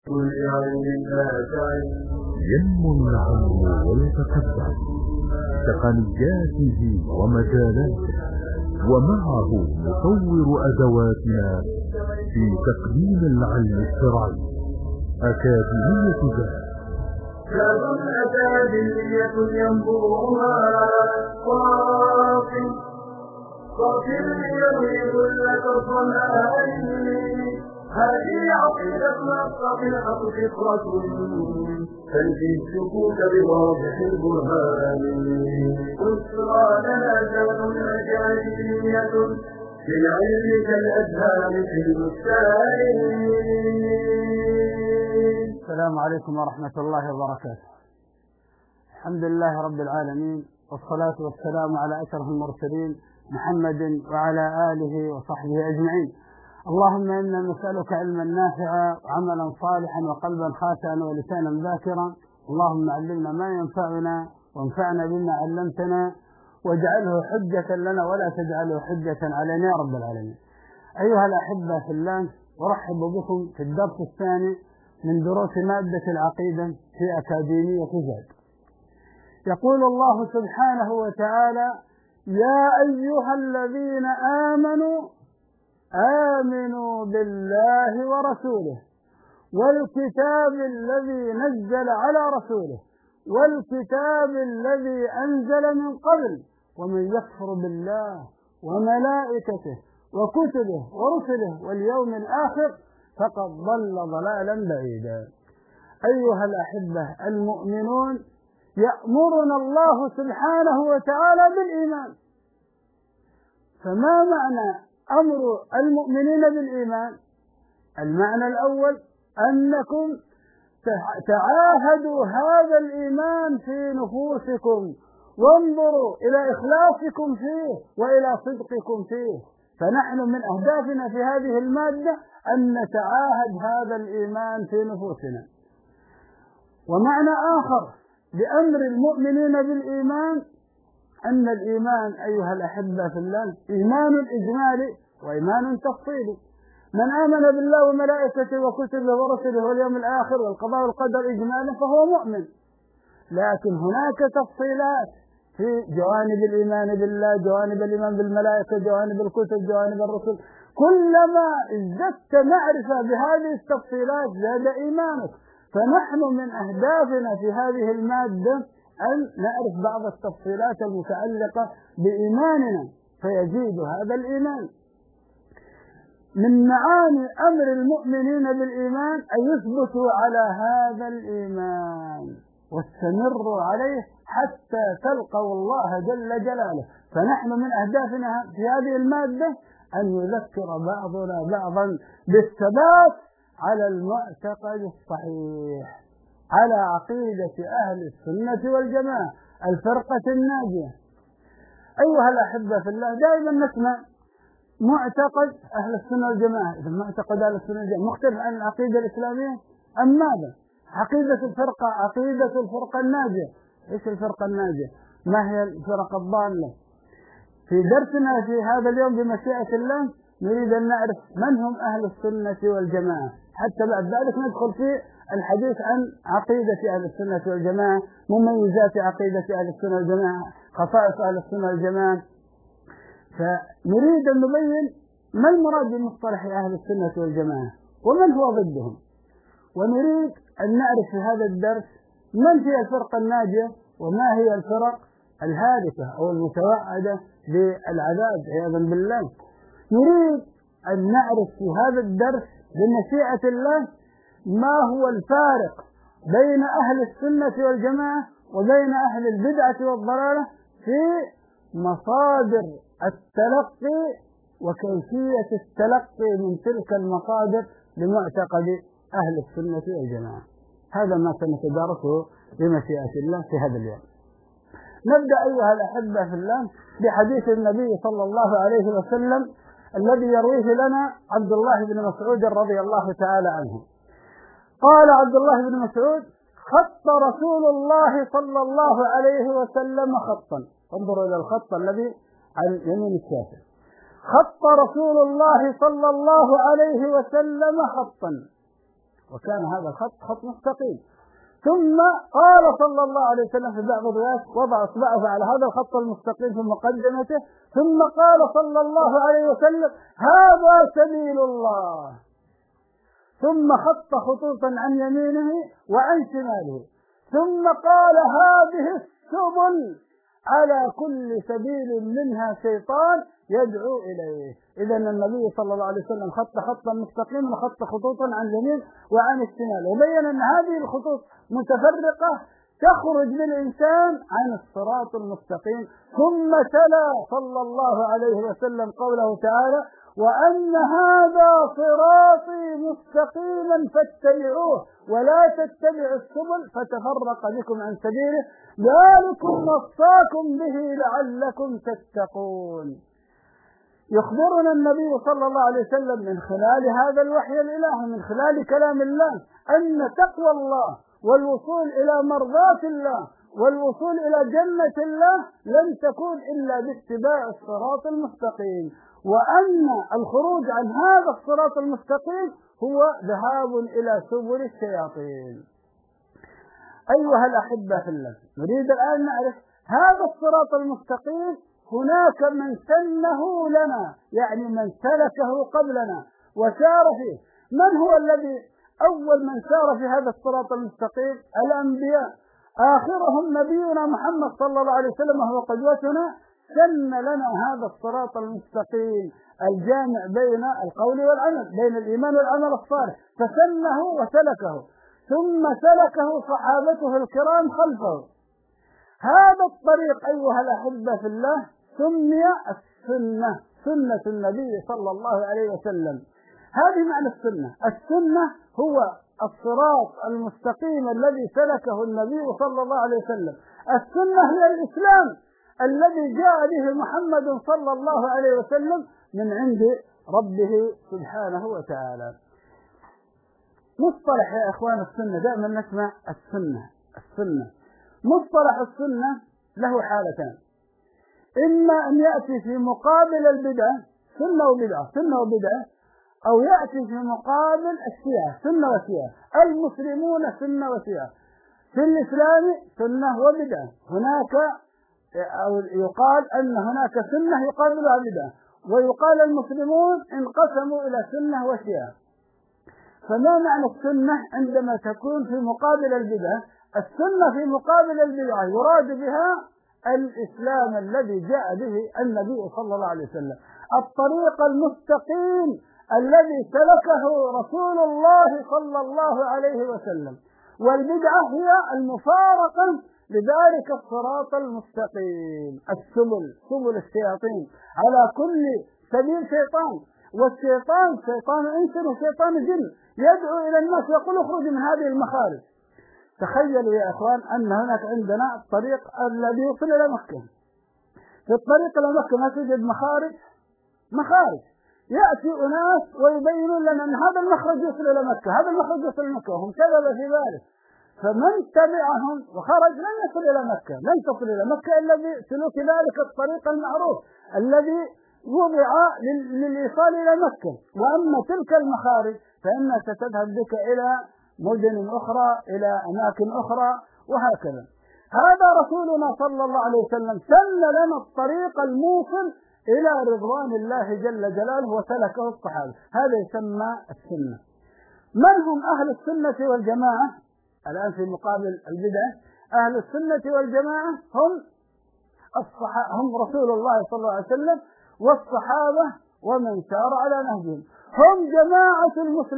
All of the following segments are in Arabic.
ينمو العلم ويتقدم تقنياته ومجالاته، ومعه نطور أدواتنا في تقديم العلم الشرعي. أكاديمية كاد أكاديمية ينبوها صافي ليروي كلك الظمآن. هذه عقيدتنا الصحيحة فطرة تنفي الشكوك بواضح البرهان. بشرى لنا ذات أكاديمية للعلم كالأزهار في البستان. السلام عليكم ورحمة الله وبركاته. الحمد لله رب العالمين، والصلاة والسلام على أشرف المرسلين محمد وعلى آله وصحبه أجمعين. اللهم إنا نسألك علما نافعا وعملا صالحا وقلبا خاشعا ولسانا ذاكرا. اللهم علمنا ما ينفعنا وانفعنا بما علمتنا، واجعله حجة لنا ولا تجعله حجة علينا يا رب العالمين. أيها الأحبة في الله، أرحب بكم في الدرس الثاني من دروس مادة العقيدة في أكاديمية زاد. يقول الله سبحانه وتعالى: يا أيها الذين آمنوا بالله ورسوله والكتاب الذي نزل على رسوله والكتاب الذي أنزل من قبل ومن يكفر بالله وملائكته وكتبه ورسله واليوم الآخر فقد ضل ضلالا بعيدا. أيها الأحبة المؤمنون، يأمرنا الله سبحانه وتعالى بالإيمان. فما معنى أمر المؤمنين بالإيمان؟ المعنى الأول أنكم تعاهدوا هذا الإيمان في نفوسكم، وانظروا إلى إخلاصكم فيه وإلى صدقكم فيه. فنحن من أهدافنا في هذه المادة أن نتعاهد هذا الإيمان في نفوسنا. ومعنى آخر بأمر المؤمنين بالإيمان أن الإيمان أيها الأحبة في الله إيمان إجمالي وإيمان تفصيلي. من آمن بالله وملائكته وكتبه ورسله واليوم الآخر والقضاء والقدر إجمالا فهو مؤمن. لكن هناك تفصيلات في جوانب الإيمان بالله، جوانب الإيمان بالملائكة، جوانب الكتب، جوانب الرسل. كلما ازددت معرفة بهذه التفصيلات زاد إيمانك. فنحن من أهدافنا في هذه المادة أن نعرف بعض التفصيلات المتعلقة بإيماننا فيزيد هذا الإيمان. من معاني أمر المؤمنين بالإيمان أن يثبتوا على هذا الإيمان واستمروا عليه حتى تلقوا الله جل جلاله. فنحن من أهدافنا في هذه المادة أن يذكر بعضنا بعضا بالثبات على المعتقد الصحيح، على عقيدة أهل السنة والجماعة الفرقة الناجية. أيها الأحبة في الله، دائما نسمع معتقد أهل السنة والجماعة. إذا معتقد أهل السنة والجماعة مختلف عن العقيدة الإسلامية أم ماذا؟ عقيدة الفرقة الناجية. إيش الفرقة الناجية؟ ما هي الفرق الضالة؟ في درسنا في هذا اليوم بمشيئة الله نريد أن نعرف من هم أهل السنة والجماعة، حتى بعد ذلك ندخل في الحديث عن عقيدة أهل السنة والجماعة، مميزات عقيدة أهل السنة والجماعة، خصائص أهل السنة والجماعة. فنريد أن نبين ما المراد بمصطلح أهل السنة والجماعة ومن هو ضدهم، ونريد أن نعرف في هذا الدرس من هي الفرقة الناجية وما هي الفرق الهالكة أو المتوعدة بالعذاب عياذا بالله. نريد أن نعرف في هذا الدرس بمشيئة الله ما هو الفارق بين أهل السنة والجماعة وبين أهل البدعة والضلالة في مصادر التلقي وكيفية التلقي من تلك المصادر لمعتقد أهل السنة والجماعة. هذا ما سنتدارسه بمشيئة الله في هذا اليوم. نبدأ أيها الأحبة في الله بحديث النبي صلى الله عليه وسلم الذي يرويه لنا عبد الله بن مسعود رضي الله تعالى عنه. قال عبد الله بن مسعود: خط رسول الله صلى الله عليه وسلم خطا. انظروا إلى الخط الذي عن يمين الشافعي. خط رسول الله صلى الله عليه وسلم خطا وكان هذا الخط خط مستقيم. ثم قال صلى الله عليه وسلم في بعض الروايات وضع اصبعه على هذا الخط المستقيم في مقدمته، ثم قال صلى الله عليه وسلم: هذا سبيل الله. ثم خط خطوطا عن يمينه وعن شماله، ثم قال: هذه السبل على كل سبيل منها شيطان يدعو إليه. إذا النبي صلى الله عليه وسلم خط خطا مستقيما وخط خطوطا عن اليمين وعن الشمال، وبين أن هذه الخطوط متفرقة تخرج بالإنسان عن الصراط المستقيم. ثم تلا صلى الله عليه وسلم قوله تعالى: وأن هذا صراطي مستقيما فاتبعوه ولا تتبعوا السبل فتفرق بكم عن سبيله ذلكم وصاكم به لعلكم تتقون. يخبرنا النبي صلى الله عليه وسلم من خلال هذا الوحي الإلهي، من خلال كلام الله، أن تقوى الله والوصول إلى مرضاة الله والوصول إلى جنة الله لن تكون إلا باتباع الصراط المستقيم، وأن الخروج عن هذا الصراط المستقيم هو ذهاب إلى سبل الشياطين. أيها الأحبة في الله، نريد الآن نعرف هذا الصراط المستقيم هناك من سنه لنا، يعني من سلكه قبلنا وسار فيه. من هو الذي أول من سار في هذا الصراط المستقيم؟ الأنبياء، آخرهم نبينا محمد صلى الله عليه وسلم وهو قدوتنا، سن لنا هذا الصراط المستقيم الجامع بين القول والعمل، بين الإيمان والعمل الصالح، فسنه وسلكه، ثم سلكه صحابته الكرام خلفه. هذا الطريق أيها الأحبة في الله سمي السنة، سنة النبي صلى الله عليه وسلم. هذه معنى السنة. السنة هو الصراط المستقيم الذي سلكه النبي صلى الله عليه وسلم. السنة هي الإسلام الذي جاء به محمد صلى الله عليه وسلم من عند ربه سبحانه وتعالى. مصطلح يا إخوان السنة، دائما نسمع السنة. مصطلح السنة له حالتان: إما أن يأتي في مقابل البدعة سنة وبدعة، أو يأتي في مقابل الشيعة سنة وشيعة. المسلمون سنة وشيعة، في الإسلام سنة وبدعة. هناك أو يقال أن هناك سنة يقابلها بدعة، ويقال المسلمون انقسموا إلى سنة وشيعة. فما معنى السنة عندما تكون في مقابل البدعة؟ السنة في مقابل البدعة يراد بها الإسلام الذي جاء به النبي صلى الله عليه وسلم، الطريق المستقيم الذي سلكه رسول الله صلى الله عليه وسلم. والبدعة هي المفارقة لذلك الصراط المستقيم، سبل الشياطين، على كل سبيل شيطان، والشيطان شيطان إنس وشيطان جن يدعو إلى الناس يقول اخرجوا من هذه المخارج. تخيلوا يا إخوان أن هناك عندنا الطريق الذي يوصل إلى مكة. في الطريق إلى مكة ما توجد مخارج. يأتي أناس ويبينون لنا أن هذا المخرج يوصل إلى مكة، هذا المخرج يوصل إلى مكة، وهم كذب في ذلك. فمن تبعهم وخرج لن يصل إلى مكة، لن تصل إلى مكة إلا بسلوك ذلك الطريق المعروف الذي وضع للإيصال إلى مكة. وأما تلك المخارج فإنها ستذهب بك إلى مدن أخرى، إلى أماكن أخرى، وهكذا. هذا رسولنا صلى الله عليه وسلم سن لنا الطريق الموصل إلى رضوان الله جل جلاله وسلكه الصحابة. هذا يسمى السنة. من هم أهل السنة والجماعة؟ الآن في مقابل البدعة، أهل السنة والجماعة هم رسول الله صلى الله عليه وسلم والصحابة ومن سار على نهجهم. هم جماعة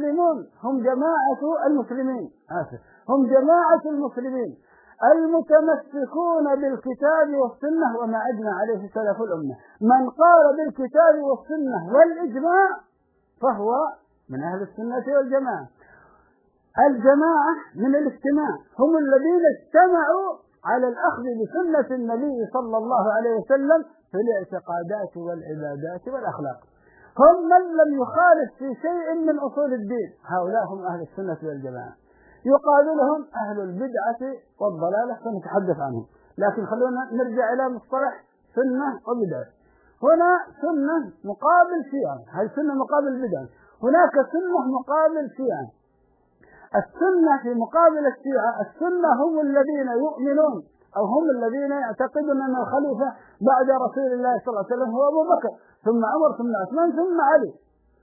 المسلمين المتمسكون بالكتاب والسنة وما أجمع عليه سلف الأمة. من قال بالكتاب والسنة والإجماع فهو من أهل السنة والجماعة. الجماعة من الاجتماع، هم الذين اجتمعوا على الأخذ بسنة النبي صلى الله عليه وسلم في الاعتقادات والعبادات والأخلاق. هم من لم يخالف في شيء من أصول الدين، هؤلاء هم أهل السنة والجماعة. يقابلهم أهل البدعة والضلالة سنتحدث عنهم، لكن خلونا نرجع إلى مصطلح سنة وبدعة. هنا سنة مقابل شيعة، هل سنة مقابل بدعة؟ هناك سنة مقابل شيعة. السنة في مقابل الشيعة. السنة هم الذين يؤمنون أو هم الذين يعتقدون أن الخليفة بعد رسول الله صلى الله عليه وسلم هو أبو بكر ثم عمر ثم عثمان ثم علي،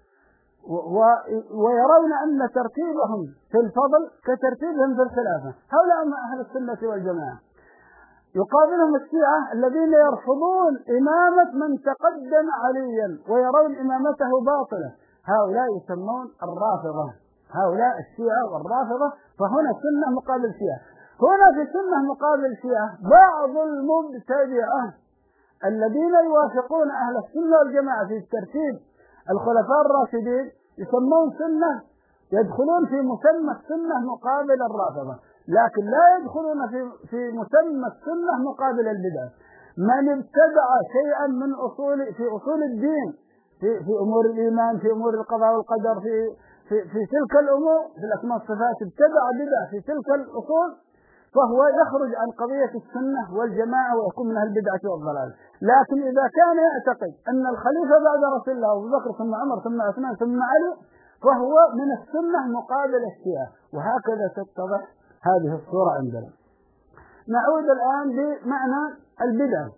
ويرون أن ترتيبهم في الفضل كترتيبهم في الخلافة. هؤلاء هم أهل السنة والجماعة. يقابلهم الشيعة الذين يرفضون إمامة من تقدم عليا ويرون إمامته باطلة، هؤلاء يسمون الرافضة. هؤلاء الشيعة والرافضة. فهنا سنة مقابل شيعة. هنا في سنة مقابل شيعة بعض المبتدعة الذين يوافقون أهل السنة والجماعة في ترتيب الخلفاء الراشدين يسمون سنة، يدخلون في مسمى السنة مقابل الرافضة، لكن لا يدخلون في مسمى السنة مقابل البدعة. من ابتدع شيئا من أصول الدين في أمور الإيمان، في أمور القضاء والقدر، في تلك الأمور، في الأسماء والصفات، ابتدع بدعة في تلك الأصول، فهو يخرج عن قضية السنة والجماعة ويكون من البدعة والضلال. لكن إذا كان يعتقد أن الخليفة بعد رسول الله أبو بكر ثم عمر ثم عثمان ثم علي فهو من السنة مقابل الشيعة. وهكذا تتضح هذه الصورة عندنا. نعود الآن بمعنى البدعة.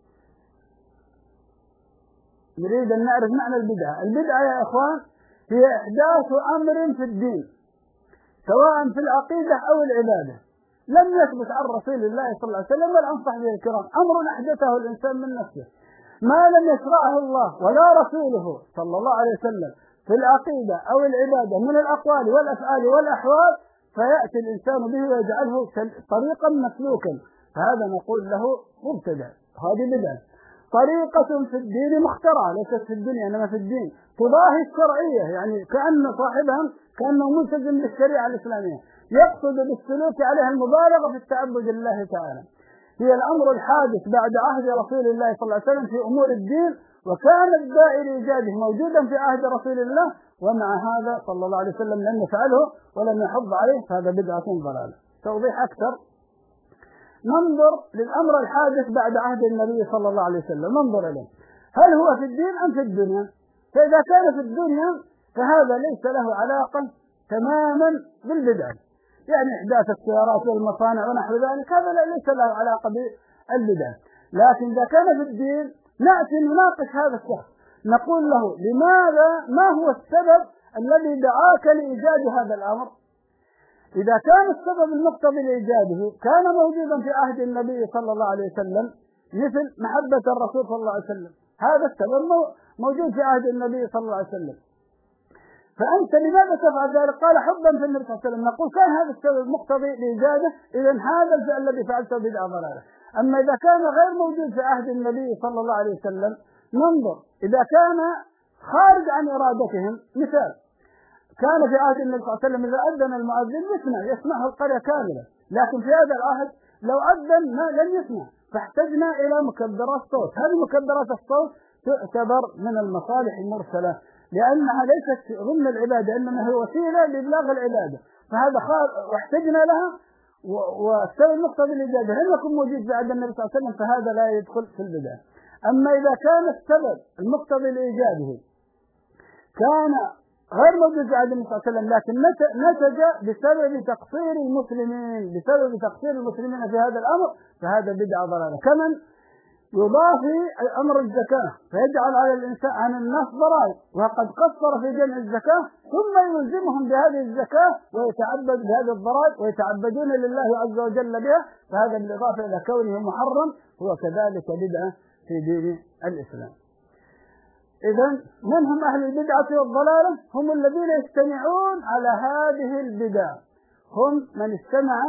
نريد أن نعرف معنى البدعة. البدعة يا إخوان هي إحداث أمر في الدين سواء في العقيدة أو العبادة لم يثبت عن رسول الله صلى الله عليه وسلم ولا عن صحبه الكرام، أمر أحدثه الإنسان من نفسه ما لم يشرعه الله ولا رسوله صلى الله عليه وسلم في العقيدة أو العبادة من الأقوال والأفعال والأحوال، فيأتي الإنسان به ويجعله طريقا مسلوكا، فهذا نقول له مبتدع. هذه بدعة. طريقة في الدين مخترعة ليست في الدنيا إنما في الدين تضاهي الشرعية، يعني كأن صاحبها كأنه ملتزم بالشريعة الإسلامية، يقصد بالسلوك عليها المبالغة في التعبد لله تعالى. هي الأمر الحادث بعد عهد رسول الله صلى الله عليه وسلم في أمور الدين، وكان الداعي لإيجاده موجودا في عهد رسول الله، ومع هذا صلى الله عليه وسلم لم يفعله ولم يحض عليه، فهذا بدعة ضلالة. توضيح أكثر، ننظر للأمر الحادث بعد عهد النبي صلى الله عليه وسلم، ننظر إليه هل هو في الدين أم في الدنيا؟ فإذا كان في الدنيا فهذا ليس له علاقة تماما بالبدعة، يعني إحداث السيارات والمصانع ونحو ذلك هذا ليس له علاقة بالبدعة. لكن إذا كان في الدين نأتي نناقش هذا الشخص، نقول له لماذا، ما هو السبب الذي دعاك لإيجاد هذا الأمر؟ إذا كان السبب المقتضي لإيجاده كان موجودا في عهد النبي صلى الله عليه وسلم مثل محبة الرسول صلى الله عليه وسلم، هذا السبب موجود في عهد النبي صلى الله عليه وسلم، فأنت لماذا تفعل ذلك؟ قال حبا في النبي صلى الله عليه وسلم، نقول كان هذا السبب مقتضي لإيجاده، إذن هذا الفعل الذي فعلته بدعة ضلالة. أما إذا كان غير موجود في عهد النبي صلى الله عليه وسلم ننظر، إذا كان خارج عن إرادتهم، مثال كان في عهد النبي صلى الله عليه وسلم إذا أذن المؤذن يسمعه القرية كاملة، لكن في هذا العهد لو أذن لم يسمع، فاحتجنا إلى مكبرات صوت. هذه مكبرات الصوت تعتبر من المصالح المرسلة لأنها ليست ضمن العبادة إنما هي وسيلة لإبلاغ العبادة، فهذا واحتجنا لها، والسبب المقتضي للإجابة لم يكن موجود في عهد النبي صلى الله عليه وسلم فهذا لا يدخل في البدعة. أما إذا كان السبب المقتضي لإيجاده كان غير موجود في عهد النبي صلى الله عليه وسلم لكن نتج بسبب تقصير المسلمين في هذا الأمر، فهذا بدعة ضلالة. كمن يضافي أمر الزكاة فيجعل على الإنسان عن الناس ضرائب وقد قصر في جمع الزكاة ثم يلزمهم بهذه الزكاة ويتعبد بهذه الضرائب ويتعبدون لله عز وجل بها، فهذا بالإضافة إلى كونه محرم هو كذلك بدعة في دين الإسلام. إذن من هم أهل البدعة والضلالة؟ هم الذين يجتمعون على هذه البدع، هم من استمع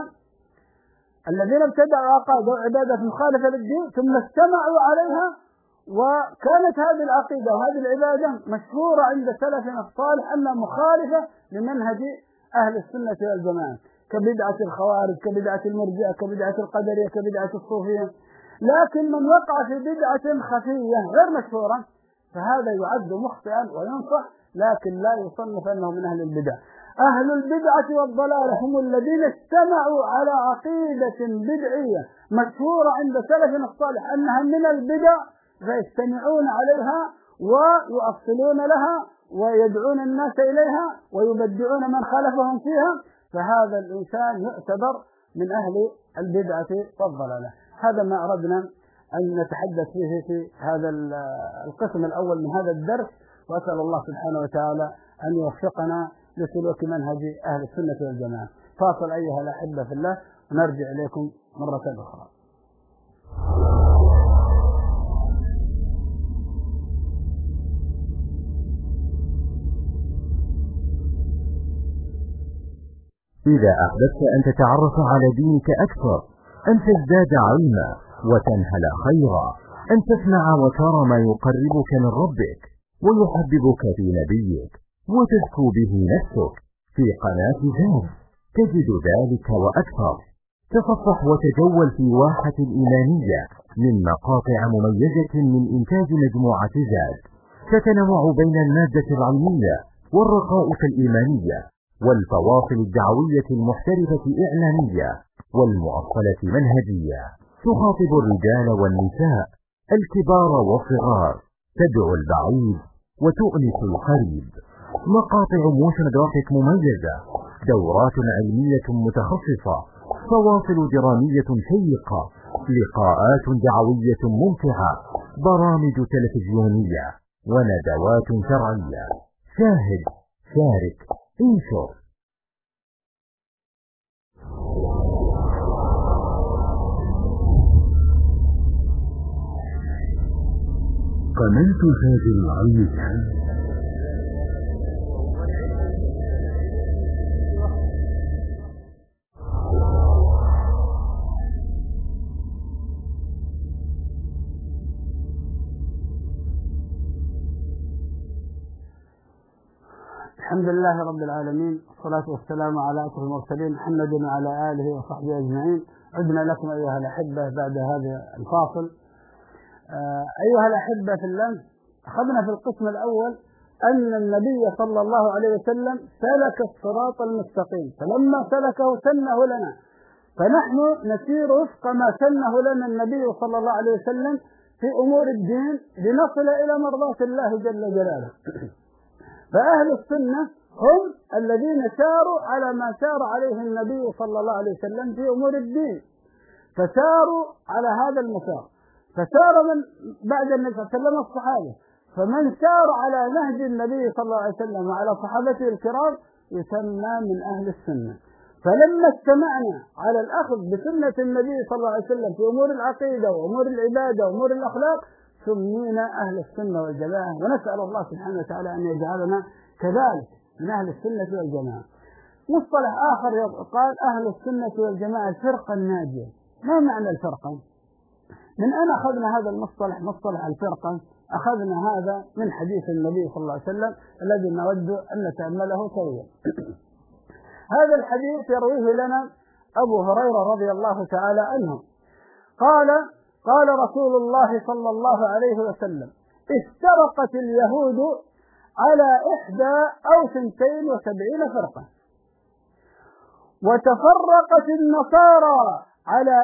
الذين ابتدعوا عقائد وعبادة مخالفة للدين ثم استمعوا عليها، وكانت هذه العقيدة وهذه العبادة مشهورة عند سلفنا الصالح أنها مخالفة لمنهج أهل السنة والجماعة، كبدعة الخوارج، كبدعة المرجئة، كبدعة القدرية، كبدعة الصوفية. لكن من وقع في بدعة خفية غير مشهورة فهذا يعد مخطئا وينصح، لكن لا يصنف أنه من أهل البدع. أهل البدعة والضلالة هم الذين استمعوا على عقيدة بدعية مشهورة عند سلفنا الصالح أنها من البدع فيستمعون عليها ويؤصلون لها ويدعون الناس إليها ويبدعون من خالفهم فيها، فهذا الإنسان يعتبر من أهل البدعة والضلالة. هذا ما أردنا أن نتحدث فيه في هذا القسم الأول من هذا الدرس، وأسأل الله سبحانه وتعالى أن يوفقنا لسلوك منهج أهل السنة والجماعة. فاصل أيها الأحبة في الله، ونرجع إليكم مرة أخرى. إذا أحببت أن تتعرف على دينك أكثر، أن تزداد علما وتنهل خيرا، أن تسمع وترى ما يقربك من ربك ويحببك في نبيك وتزكو به نفسك، في قناة زاد تجد ذلك وأكثر. تصفح وتجول في واحة الإيمانية من مقاطع مميزة من إنتاج مجموعة زاد، تتنوع بين المادة العلمية والرقائق الإيمانية والفواصل الدعوية المحترفة إعلامية والمؤصلة منهجية، تخاطب الرجال والنساء، الكبار والصغار، تدعو البعيد وتؤنس القريب. مقاطع موشن جرافيك مميزة، دورات علمية متخصصة، فواصل درامية شيقة، لقاءات دعوية ممتعة، برامج تلفزيونية وندوات شرعية. شاهد، شارك، انشر. قناة زاد العلمية. الحمد لله رب العالمين، والصلاة والسلام على أشرف المرسلين محمد وعلى آله وصحبه أجمعين. عدنا لكم أيها الأحبة بعد هذا الفاصل. أيها الأحبة في الله، أخذنا في القسم الأول أن النبي صلى الله عليه وسلم سلك الصراط المستقيم، فلما سلكه سنه لنا، فنحن نسير وفق ما سنه لنا النبي صلى الله عليه وسلم في أمور الدين لنصل إلى مرضاة الله جل جلاله. فأهل السنة هم الذين ساروا على ما سار عليه النبي صلى الله عليه وسلم في أمور الدين، فساروا على هذا المسار، فسار من بعد النبي صلى الله عليه وسلم الصحابة، فمن سار على نهج النبي صلى الله عليه وسلم وعلى صحابته الكرام يسمى من أهل السنة. فلما استمعنا على الأخذ بسنة النبي صلى الله عليه وسلم في أمور العقيدة وأمور العبادة وأمور الأخلاق سمينا أهل السنة والجماعة، ونسأل الله سبحانه وتعالى أن يجعلنا كذلك من أهل السنة والجماعة. مصطلح آخر قال أهل السنة والجماعة الفرقة الناجية. ما معنى الفرقة؟ من أين أخذنا هذا المصطلح، مصطلح الفرقة؟ أخذنا هذا من حديث النبي صلى الله عليه وسلم الذي نود أن نتأمله سويا. هذا الحديث يرويه لنا أبو هريرة رضي الله تعالى عنه قال رسول الله صلى الله عليه وسلم: افترقت اليهود على 71 فرقة، وتفرقت النصارى على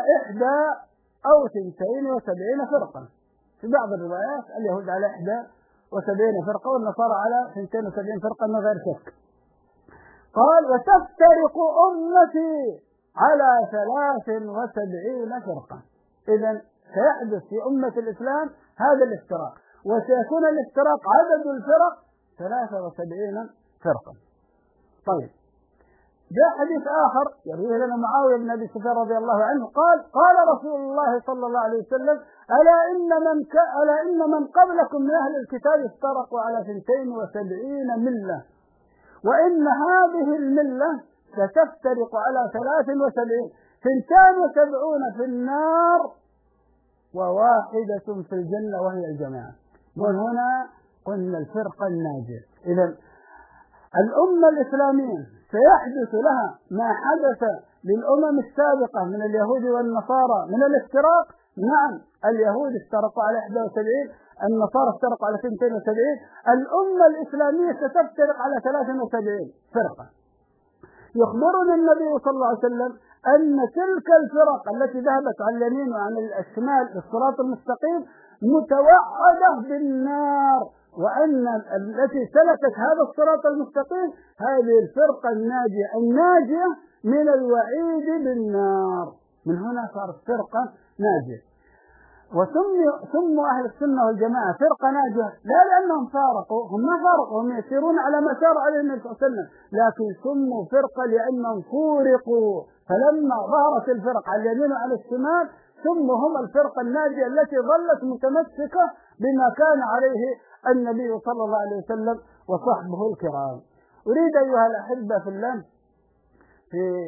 72 فرقة. في بعض الروايات اليهود على 71 فرقة والنصارى على 72 فرقة من غير شك. قال: وتفترق أمتي على 73 فرقة. إذن سيحدث في أمة الإسلام هذا الافتراق، وسيكون الافتراق عدد الفرق 73 فرقة. طيب، جاء حديث آخر يرويه لنا معاوية بن أبي سفيان رضي الله عنه قال رسول الله صلى الله عليه وسلم: ألا إن من قبلكم من أهل الكتاب افترقوا على 72 ملة، وإن هذه الملة ستفترق على 73، 72 في النار وواحدة في الجنة وهي الجماعة. وهنا قلنا الفرقة الناجية. إذن الأمة الإسلامية سيحدث لها ما حدث للأمم السابقة من اليهود والنصارى من الافتراق. نعم، اليهود افترقوا على 71، النصارى افترقوا على 72، الأمة الإسلامية ستفترق على 73 فرقة. يخبرنا النبي صلى الله عليه وسلم أن تلك الفرق التي ذهبت عن اليمين وعن الشمال بالصراط المستقيم متوعدة بالنار، وأن التي سلكت هذا الصراط المستقيم هذه الفرقة الناجية من الوعيد بالنار. من هنا صارت فرقة ناجية. وسموا أهل السنة والجماعة فرقة ناجية لا لأنهم فارقوا، هم ما فارقوا، هم يسيرون على ما سار عليه النبي صلى الله عليه وسلم، لكن سموا فرقة لأنهم فورقوا، فلما ظهرت الفرق على اليمين وعلى الشمال سموا هم الفرقة الناجية التي ظلت متمسكة بما كان عليه النبي صلى الله عليه وسلم وصحبه الكرام. أريد أيها الأحبة في الله في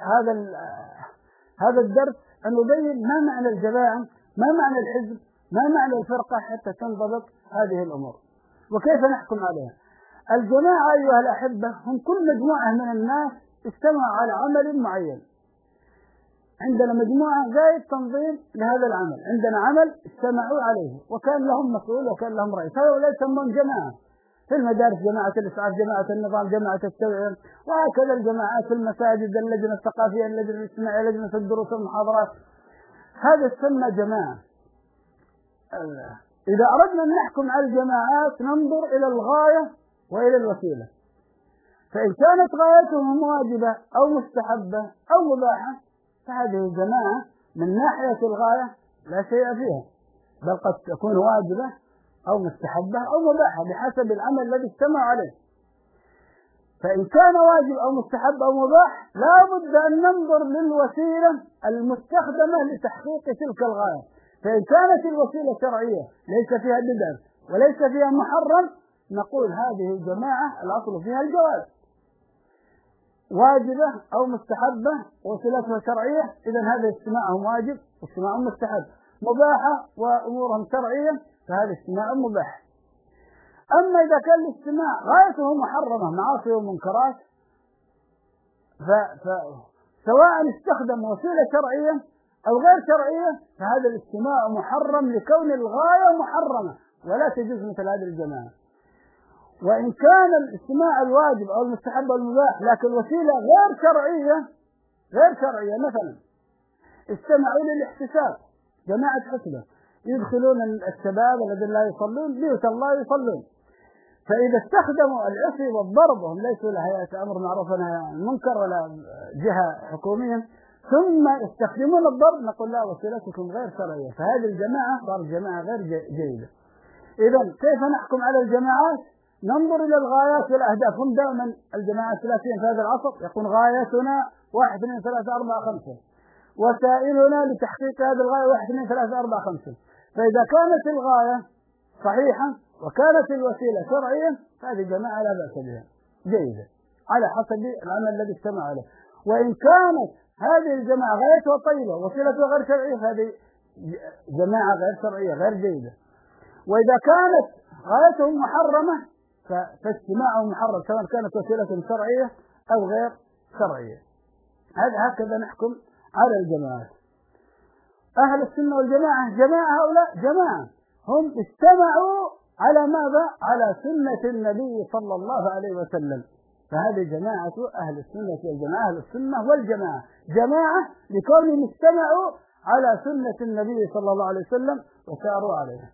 هذا الدرس أن نبين ما معنى الجماعة، ما معنى الحزب، ما معنى الفرقة، حتى تنضبط هذه الأمور وكيف نحكم عليها. الجماعة أيها الأحبة هم كل مجموعة من الناس اجتمعوا على عمل معين. عندنا مجموعة زائد تنظيم لهذا العمل، عندنا عمل اجتمعوا عليه وكان لهم مسؤول وكان لهم رئيس، هؤلاء يسمون جماعة. في المدارس جماعة الإسعاف، جماعة النظام، جماعة التوعية، وهكذا الجماعات في المساجد، اللجنة الثقافية، اللجنة الاجتماعية، لجنة الدروس والمحاضرات، هذا يسمى جماعة. إذا أردنا أن نحكم على الجماعات ننظر إلى الغاية وإلى الوسيلة، فإن كانت غايتهم واجبة أو مستحبة أو مباحة فهذه جماعة من ناحية الغاية لا شيء فيها، بل قد تكون واجبة أو مستحبة أو مباحة بحسب العمل الذي اجتمع عليه. فإن كان واجب أو مستحب أو مباح لا بد أن ننظر للوسيلة المستخدمة لتحقيق تلك الغاية. فإن كانت الوسيلة شرعية ليس فيها بدعة وليس فيها محرم نقول هذه الجماعة الأصل فيها الجواز، واجبة أو مستحبة وصلتها شرعية إذن هذا اجتماعهم واجب واجتماعهم مستحب، مباحة وأمورهم شرعية فهذا اجتماع مباح. أما إذا كان الاجتماع غايته محرمة معاصي ومنكرات فسواء استخدم وسيلة شرعية أو غير شرعية فهذا الاجتماع محرم لكون الغاية محرمة ولا تجوز مثل هذه الجماعة. وإن كان الاجتماع الواجب أو المستحب والمباح لكن وسيلة غير شرعية مثلا استمعوا للاحتساب، جماعة حسبة يدخلون الشباب الذين لا يصلون بيوت الله يصلون، فإذا استخدموا العصي والضرب وهم ليسوا لهيئة أمر معروف ونهي عن المنكر ولا جهة حكومية ثم يستخدمون الضرب نقول لا وسيلتكم غير شرعية، فهذه الجماعة صارت جماعة غير جيدة. إذن كيف نحكم على الجماعات؟ ننظر إلى الغايات والأهداف. هم دائما الجماعات الثلاثية في هذا العصر يكون غايتنا 1 2 3 4 5 وسائلنا لتحقيق هذه الغاية 1 2 3 4 5. فإذا كانت الغاية صحيحة وكانت الوسيلة شرعية فهذه جماعة لا بأس بها جيدة على حسب العمل الذي اجتمع عليه. وإن كانت هذه الجماعة غايتها طيبة ووسيلتها غير شرعية فهذه جماعة غير شرعية غير جيدة. وإذا كانت غايتهم محرمة فاجتماعهم محرم سواء كانت وسيلتهم شرعية أو غير شرعية. هكذا نحكم على الجماعات. أهل السنة والجماعة جماعة هؤلاء جماعة هم اجتمعوا على ماذا؟ على سنة النبي صلى الله عليه وسلم، فهذه جماعة أهل السنة والجماعة. أهل السنة والجماعة جماعة لكونهم اجتمعوا على سنة النبي صلى الله عليه وسلم وساروا عليها.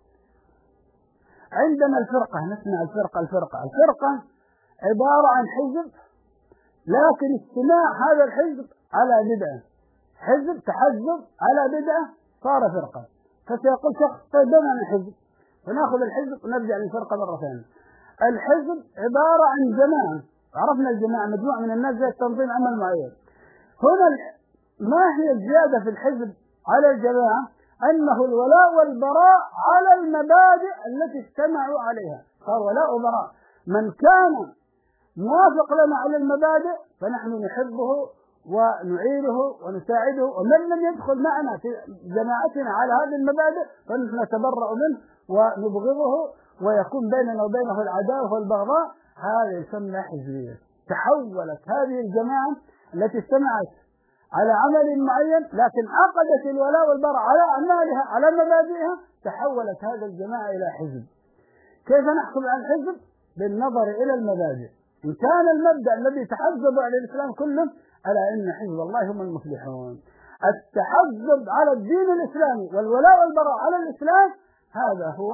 عندنا الفرقة، نسمع الفرقة عبارة عن حزب لكن اجتماع هذا الحزب على بدعة، حزب تحزب على بدعة صار فرقة. فسيقول شخص طيب بما الحزب فناخذ الحزب ونرجع للفرقة مرة ثانية. الحزب عبارة عن جماعة، عرفنا الجماعة مجموعة من الناس زي تنظيم عمل معين. هنا ما هي الزيادة في الحزب على الجماعة؟ أنه الولاء والبراء على المبادئ التي اجتمعوا عليها، صار ولاء وبراء. من كان موافق لنا على المبادئ فنحن نحبه ونعينه ونساعده، ومن لم يدخل معنا في جماعتنا على هذه المبادئ فنحن نتبرأ منه ونبغضه ويكون بيننا وبينه العداوة والبغضاء. هذا يسمى حزبية. تحولت هذه الجماعة التي اجتمعت على عمل معين لكن عقدت الولاء والبراء على أعمالها على مبادئها، تحولت هذه الجماعة إلى حزب. كيف نحكم على الحزب؟ بالنظر إلى المبادئ. إن كان المبدأ الذي تحزب على الإسلام كله ألا إن حزب الله هم المفلحون. التحزب على الدين الإسلامي والولاء والبراء على الإسلام هذا هو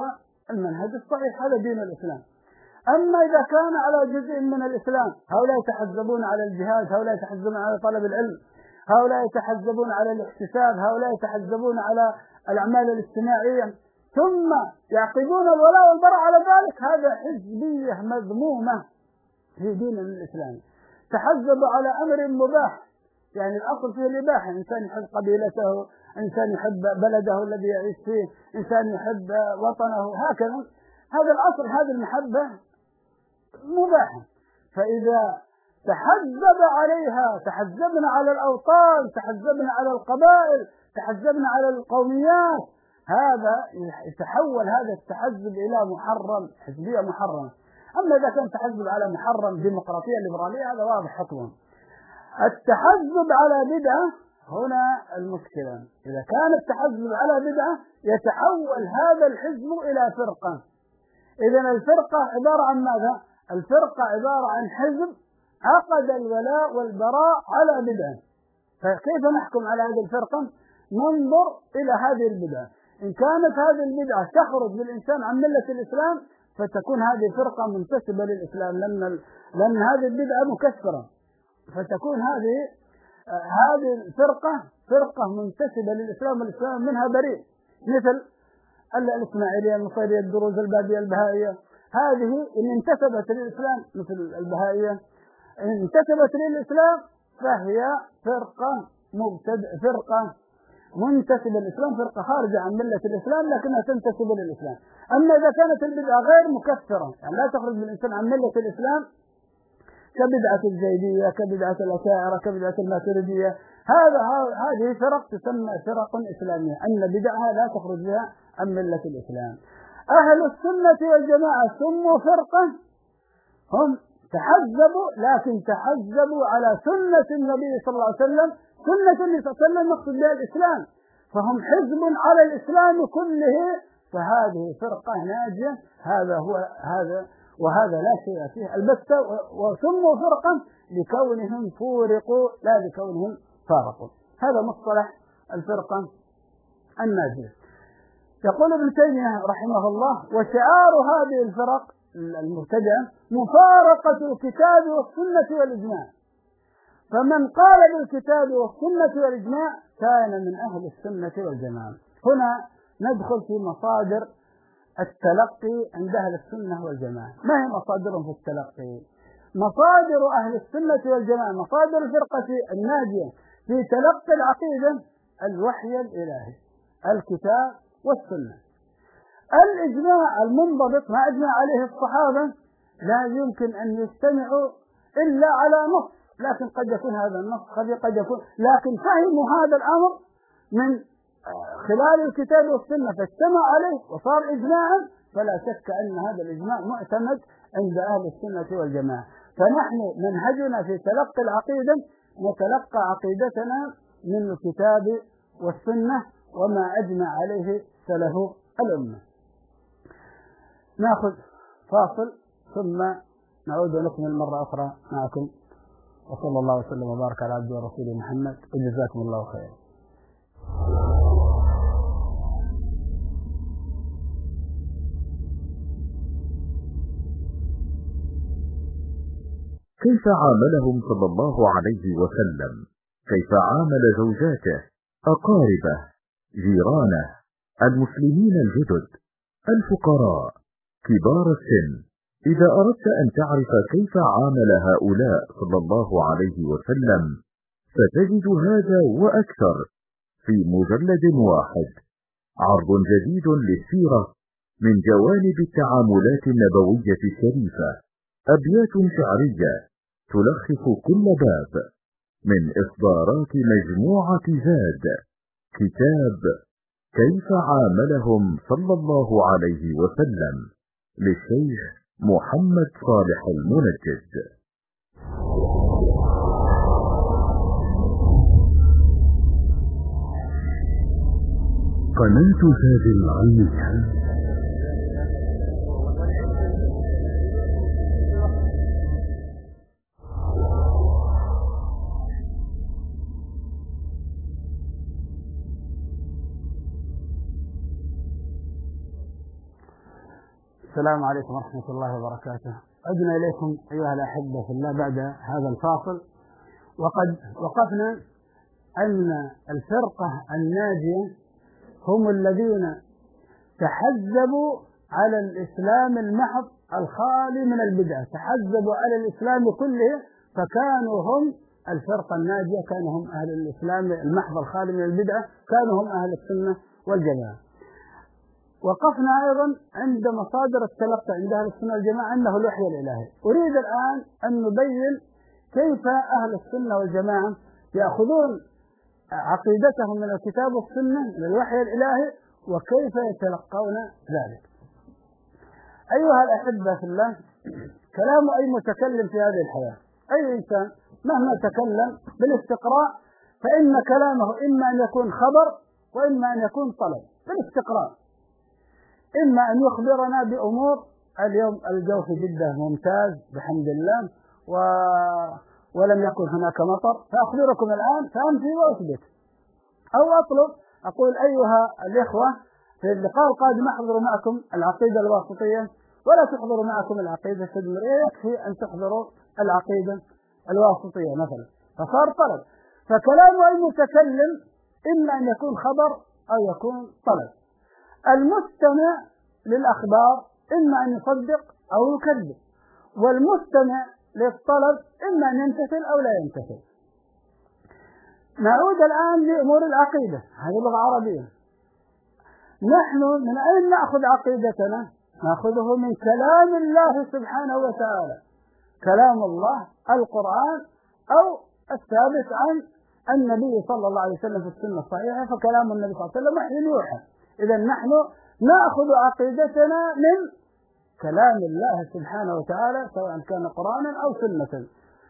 المنهج الصحيح، هذا دين الإسلام. أما إذا كان على جزء من الإسلام، هؤلاء يتحزبون على الجهاد، هؤلاء يتحزبون على طلب العلم، هؤلاء يتحزبون على الاحتساب، هؤلاء يتحزبون على الأعمال الاجتماعية، ثم يعقدون الولاء والبراء على ذلك، هذا حزبية مذمومة في ديننا الإسلامي. تحزبوا على أمر مباح، يعني الأصل فيه الإباحة، إنسان يحب قبيلته، إنسان يحب بلده الذي يعيش فيه، إنسان يحب وطنه، هكذا هذا الأصل، هذه المحبة مباحة. فإذا تحزب عليها، تحزبنا على الأوطان، تحزبنا على القبائل، تحزبنا على القوميات، هذا يتحول هذا التحزب إلى محرم، حزبية محرمة. أما إذا كان تحزب على محرم، ديمقراطية ليبرالية، هذا واضح حكمه. التحزب على بدعة هنا المشكلة، إذا كان التحزب على بدعة يتحول هذا الحزب إلى فرقة. إذن الفرقة عبارة عن ماذا؟ الفرقة عبارة عن حزب عقد الولاء والبراء على بدعة. فكيف نحكم على هذه الفرقة؟ ننظر إلى هذه البدعة، إن كانت هذه البدعة تخرج بالإنسان عن ملة الإسلام فتكون هذه فرقة منتسبة للإسلام، لأن هذه البدعة مكفرة، فتكون هذه الفرقة فرقة منتسبة للإسلام والإسلام منها بريء، مثل الإسماعيلية، النصيرية، الدروز، البابية، البهائية. هذه إن انتسبت للإسلام مثل البهائية، إن انتسبت للإسلام فهي فرقة منتسبة للإسلام، فرقة خارجة عن ملة الإسلام لكنها تنتسب للإسلام. أما إذا كانت البدعة غير مكفرة، يعني لا تخرج بالإنسان عن ملة الإسلام، كبدعة الزيدية، كبدعة الأشاعرة، كبدعة الماتريدية، هذه فرق تسمى فرق إسلامية، أن بدعها لا تخرج بها عن ملة الإسلام. أهل السنة والجماعة سموا فرقة، هم تحزبوا، لكن تحزبوا على سنة النبي صلى الله عليه وسلم، سنة النبي صلى الله عليه وسلم نقصد بها الإسلام، فهم حزب على الإسلام كله، فهذه فرقة ناجية. وهذا لا شيء فيه البتة، وسموا فرقا لكونهم فورقوا لا لكونهم فارقوا. هذا مصطلح الفرقة الناجية. يقول ابن تيمية رحمه الله: وشعار هذه الفرق المبتدعة مفارقة الكتاب والسنة والإجماع، فمن قال بالكتاب والسنة والإجماع كان من أهل السنة والجماعة. هنا ندخل في مصادر التلقي عند أهل السنة والجماعة. ما هي مصادرهم في التلقي؟ مصادر أهل السنة والجماعة، مصادر الفرقة الناجية في تلقي العقيدة: الوحي الإلهي، الكتاب والسنة. الإجماع المنضبط ما أجمع عليه الصحابة لا يمكن أن يجتمعوا إلا على نص، لكن قد يكون هذا النص قد يكون، لكن فهموا هذا الأمر من خلال الكتاب والسنة فاجتمع عليه وصار إجماعا، فلا شك أن هذا الإجماع معتمد عند أهل السنة والجماعة. فنحن منهجنا في تلقي العقيدة نتلقى عقيدتنا من الكتاب والسنة وما أجمع عليه سلف الأمة. نأخذ فاصل ثم نعود ونكمل مرة أخرى معكم، وصلى الله وسلم وبارك على عبده ورسوله محمد، وجزاكم الله خيرا. كيف عاملهم صلى الله عليه وسلم؟ كيف عامل زوجاته، أقاربه، جيرانه، المسلمين الجدد، الفقراء، كبار السن؟ إذا أردت أن تعرف كيف عامل هؤلاء صلى الله عليه وسلم ستجد هذا وأكثر في مجلد واحد، عرض جديد للسيرة من جوانب التعاملات النبوية الشريفة، أبيات شعرية تلخص كل باب من إصدارات مجموعة زاد، كتاب كيف عاملهم صلى الله عليه وسلم، للشيخ محمد صالح المنجد. قناة زاد العلمية. السلام عليكم ورحمة الله وبركاته. عدنا إليكم أيها الأحبة في الله بعد هذا الفاصل، وقد وقفنا أن الفرقة الناجية هم الذين تحزبوا على الإسلام المحض الخالي من البدعة، تحزبوا على الإسلام كله فكانوا هم الفرقة الناجية، كانوا هم أهل الإسلام المحض الخالي من البدعة، كانوا هم أهل السنة والجماعة. وقفنا أيضا عند مصادر التلقي عند أهل السنة والجماعة أنه الوحي الإلهي. أريد الآن أن نبين كيف أهل السنة والجماعة يأخذون عقيدتهم من الكتاب والسنة من الوحي الإلهي وكيف يتلقون ذلك. أيها الأحبة في الله، كلام أي متكلم في هذه الحياة، أي إنسان مهما تكلم بالاستقراء فإن كلامه إما أن يكون خبر وإما أن يكون طلب. بالاستقراء إما أن يخبرنا بأمور اليوم الجو في جدة ممتاز بحمد الله ولم يكن هناك مطر فأخبركم الآن فأنفي وأثبت، أو أطلب أقول أيها الإخوة في اللقاء القادم أحضروا معكم العقيدة الواسطية ولا تحضروا معكم العقيدة التدمرية، يكفي أن تحضروا العقيدة الواسطية مثلا، فصار طلب. فكلام المتكلم إما أن يكون خبر أو يكون طلب. المستمع للأخبار إما أن يصدق أو يكذب، والمستمع للطلب إما أن يمتثل أو لا يمتثل. نعود الآن لأمور العقيدة، هذه لغة عربية. نحن من أين نأخذ عقيدتنا؟ نأخذه من كلام الله سبحانه وتعالى، كلام الله القرآن أو الثابت عن النبي صلى الله عليه وسلم في السنة الصحيحة، فكلام النبي صلى الله عليه وسلم وحي يوحى. إذا نحن نأخذ عقيدتنا من كلام الله سبحانه وتعالى سواء كان قرآنا أو سنة،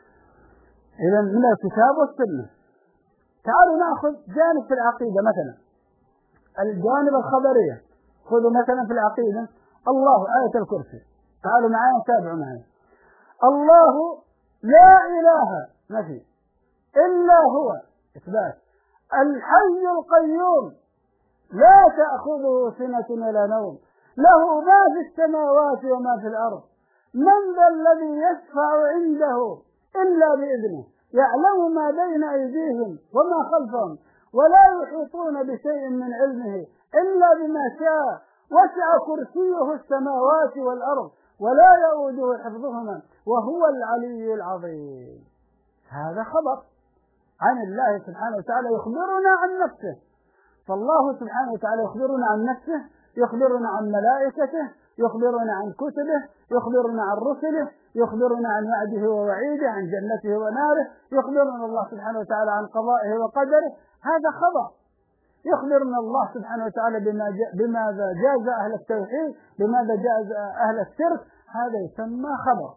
إذا من الكتاب والسنة. تعالوا نأخذ جانب في العقيدة مثلا الجوانب الخبرية. خذوا مثلا في العقيدة الله آية الكرسي، تعالوا معايا تابعوا معي. الله لا إله نفي إلا هو إثبات، الحي القيوم لا تأخذه سنة ولا نوم، له ما في السماوات وما في الأرض، من ذا الذي يشفع عنده إلا بإذنه، يعلم ما بين أيديهم وما خلفهم، ولا يحيطون بشيء من علمه إلا بما شاء، وسع كرسيه السماوات والأرض ولا يؤوده حفظهما وهو العلي العظيم. هذا خبر عن الله سبحانه وتعالى يخبرنا عن نفسه. فالله سبحانه وتعالى يخبرنا عن نفسه، يخبرنا عن ملائكته، يخبرنا عن كتبه، يخبرنا عن رسله، يخبرنا عن وعده ووعيده، عن جنته وناره، يخبرنا الله سبحانه وتعالى عن قضائه وقدره. هذا خبر. يخبرنا الله سبحانه وتعالى بماذا جاز أهل التوحيد، بماذا جاز أهل الشرك، هذا يسمى خبر.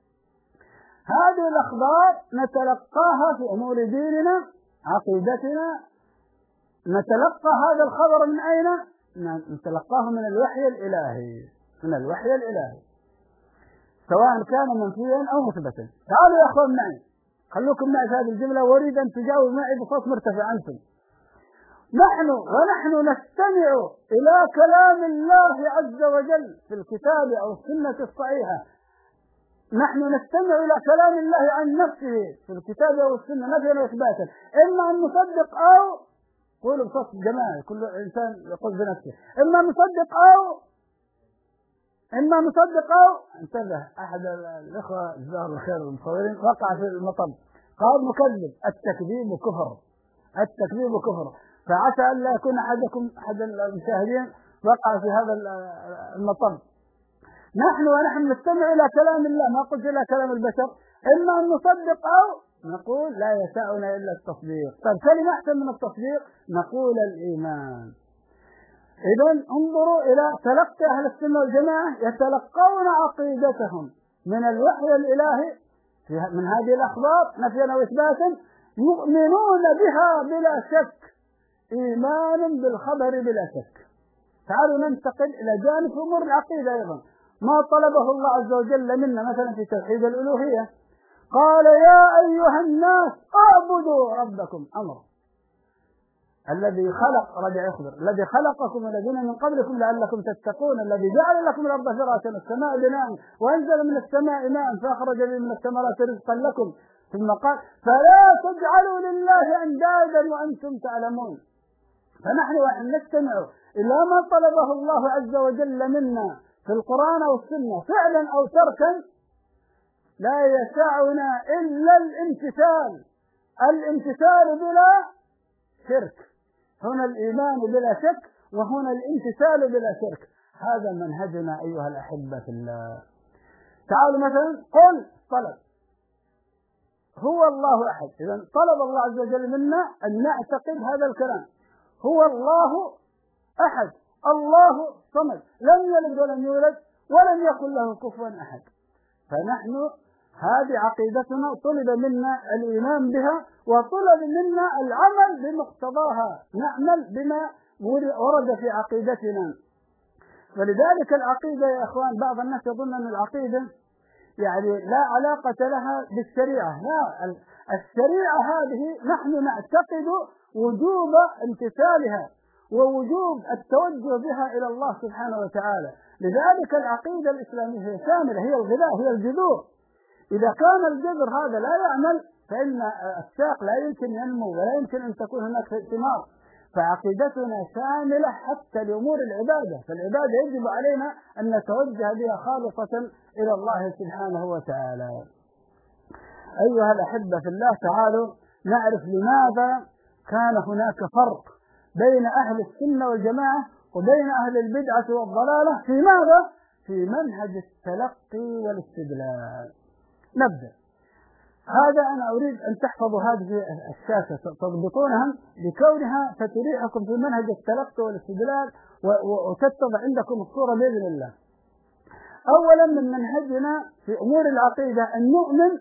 هذه الأخبار نتلقاها في أمور ديننا عقيدتنا. نتلقى هذا الخبر من أين؟ نتلقاه من الوحي الإلهي، من الوحي الإلهي سواء كان منفيا أو مثبتا. تعالوا يا أخوان معي، خلوكم معي في هذه الجملة وأريد أن تجاوب معي بصوت مرتفع أنتم. ونحن نستمع إلى كلام الله عز وجل في الكتاب أو السنة الصحيحة. نحن نستمع إلى كلام الله عن نفسه في الكتاب أو السنة نفيا وإثباتا، إما أن نصدق أو قولوا بصوت جماعي كل إنسان يقول بنفسه إما نصدق أو انتبه. أحد الإخوة جزاه الله خير المصورين وقع في المطب قال مكذب، التكذيب كفر، فعسى أن لا يكون أحد المشاهدين وقع في هذا المطب. ونحن نستمع إلى كلام الله، ما قلت إلى كلام البشر، إما أن نصدق أو نقول لا يسعنا إلا التصديق. طيب كلمة أحسن من التصديق، نقول الإيمان. إذن انظروا إلى تلقي أهل السنة والجماعة، يتلقون عقيدتهم من الوحي الإلهي من هذه الأخبار نفيا وإثباتا، يؤمنون بها بلا شك، إيمان بالخبر بلا شك. تعالوا ننتقل إلى جانب أمور العقيدة أيضا، ما طلبه الله عز وجل منا مثلا في توحيد الألوهية. قال يا أيها الناس اعبدوا ربكم، أمر. الذي خلق، رجع يخبر الذي خلقكم والذين من قبلكم لعلكم تتقون، الذي جعل لكم الأرض فراشا والسماء بناء وأنزل من السماء ماء فأخرج به من الثمرات رزقا لكم، ثم قال فلا تجعلوا لله أندادا وأنتم تعلمون. فنحن وإن نستمع إلى ما طلبه الله عز وجل منا في القرآن والسنة فعلا أو تركا لا يسعنا إلا الامتثال بلا شرك. هنا الإيمان بلا شك وهنا الامتثال بلا شرك. هذا منهجنا أيها الأحبة في الله. تعالوا مثلا قل طلب هو الله أحد، إذا طلب الله عز وجل منا أن نعتقد هذا الكلام، هو الله أحد الله صمد لم يلد ولم يولد ولم يكن له كفوا أحد. فنحن هذه عقيدتنا، طلب منا الإيمان بها وطلب منا العمل بمقتضاها، نعمل بما ورد في عقيدتنا. ولذلك العقيدة يا إخوان، بعض الناس يظن أن العقيدة يعني لا علاقة لها بالشريعة، لا، الشريعة هذه نحن نعتقد وجوب امتثالها ووجوب التوجه بها إلى الله سبحانه وتعالى. لذلك العقيدة الإسلامية هي شاملة، هي الغذاء، هي الجذور. إذا كان الجذر هذا لا يعمل فإن الساق لا يمكن ينمو ولا يمكن أن تكون هناك ثمار. فعقيدتنا شاملة حتى لأمور العبادة، فالعبادة يجب علينا أن نتوجه بها خالصة إلى الله سبحانه وتعالى. أيها الأحبة في الله، تعالوا نعرف لماذا كان هناك فرق بين أهل السنة والجماعة وبين أهل البدعة والضلالة في ماذا؟ في منهج التلقي والاستدلال. نبدأ. هذا أنا أريد أن تحفظوا هذه الشاشة، تضبطونها لكونها ستريحكم في منهج التلقي والاستدلال وتتضح عندكم الصورة بإذن الله. أولا من منهجنا في أمور العقيدة أن نؤمن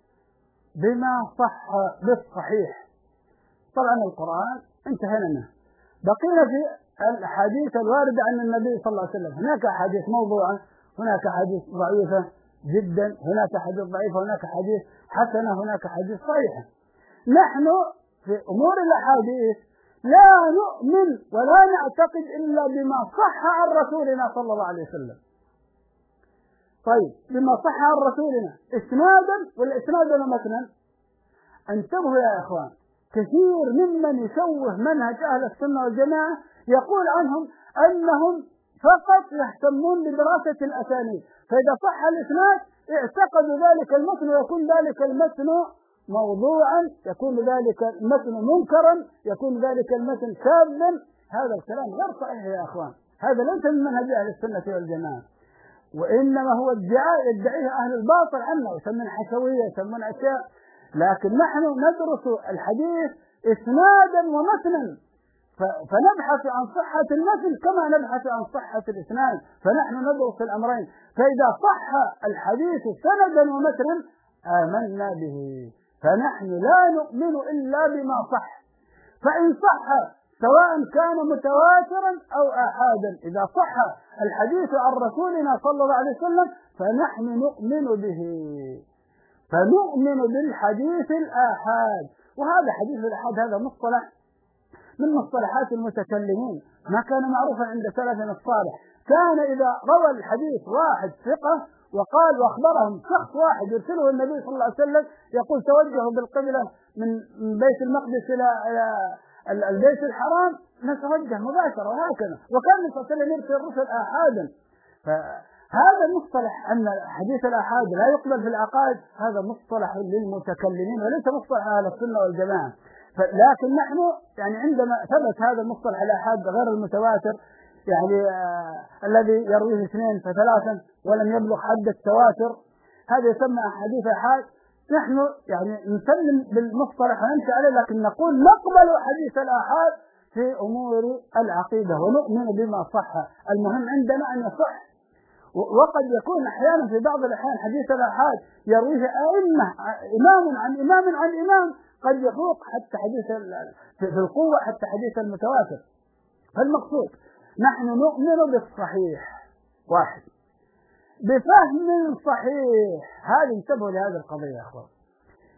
بما صح بالصحيح. طبعا القرآن انتهينا منه، بقينا في الحديث الواردة عن النبي صلى الله عليه وسلم. هناك حديث موضوعة، هناك حديث ضعيفة جدا، هناك حديث ضعيفة، هناك حديث حسنة، هناك حديث صحيحة. نحن في أمور الأحاديث لا نؤمن ولا نعتقد إلا بما صح عن رسولنا صلى الله عليه وسلم. طيب، بما صح عن رسولنا إسنادا ولا إسنادا ومتنا؟ انتبهوا يا إخوان، كثير ممن يشوه منهج أهل السنة والجماعة يقول عنهم أنهم فقط يهتمون بدراسة الأسانيد، فإذا صح الإسناد اعتقدوا ذلك المتن ويكون ذلك المتن موضوعا، يكون ذلك المتن منكرا، يكون ذلك المتن كاذبا. هذا الكلام غير صحيح يا أخوان، هذا ليس من منهج أهل السنة والجماعة، وإنما هو ادعاء يدعيه أهل الباطل عنا، ويسمون حشوية، يسمون أشياء. لكن نحن ندرس الحديث إسنادا ومتنا، فنبحث عن صحة المتن كما نبحث عن صحة الإسناد، فنحن ندرس الأمرين. فإذا صح الحديث سندا ومتنا آمنا به، فنحن لا نؤمن إلا بما صح. فإن صح سواء كان متواترا أو آحادا، إذا صح الحديث عن رسولنا صلى الله عليه وسلم فنحن نؤمن به، فنؤمن بالحديث الآحاد. وهذا حديث الآحاد هذا مصطلح من مصطلحات المتكلمين، ما كان معروفا عند سلفنا الصالح. كان إذا روى الحديث واحد ثقة وقال وأخبرهم شخص واحد يرسله النبي صلى الله عليه وسلم يقول توجهوا بالقبلة من بيت المقدس إلى البيت الحرام، نتوجه مباشرة وهكذا. وكان النبي صلى الله عليه وسلم يرسل الرسل آحادا. فهذا المصطلح أن حديث الآحاد لا يقبل في العقائد، هذا مصطلح للمتكلمين وليس مصطلح أهل السنة والجماعة. لكن نحن يعني عندما ثبت هذا المصطلح الآحاد غير المتواتر، يعني الذي يرويه 2 ف3 ولم يبلغ حد التواتر، هذا يسمى حديث آحاد. نحن يعني نسلم بالمصطلح ونمشي عليه، لكن نقول نقبل حديث الآحاد في أمور العقيدة ونؤمن بما صح. المهم عندنا أن يصح. وقد يكون أحيانا في بعض الأحيان حديث الآحاد يرويه أئمة، إمام عن إمام عن إمام، قد يفوق حتى حديث في القوة حتى حديث المتواتر. فالمقصود نحن نؤمن بالصحيح واحد بفهم صحيح. هذه انتبهوا لهذه القضية يا أخوان.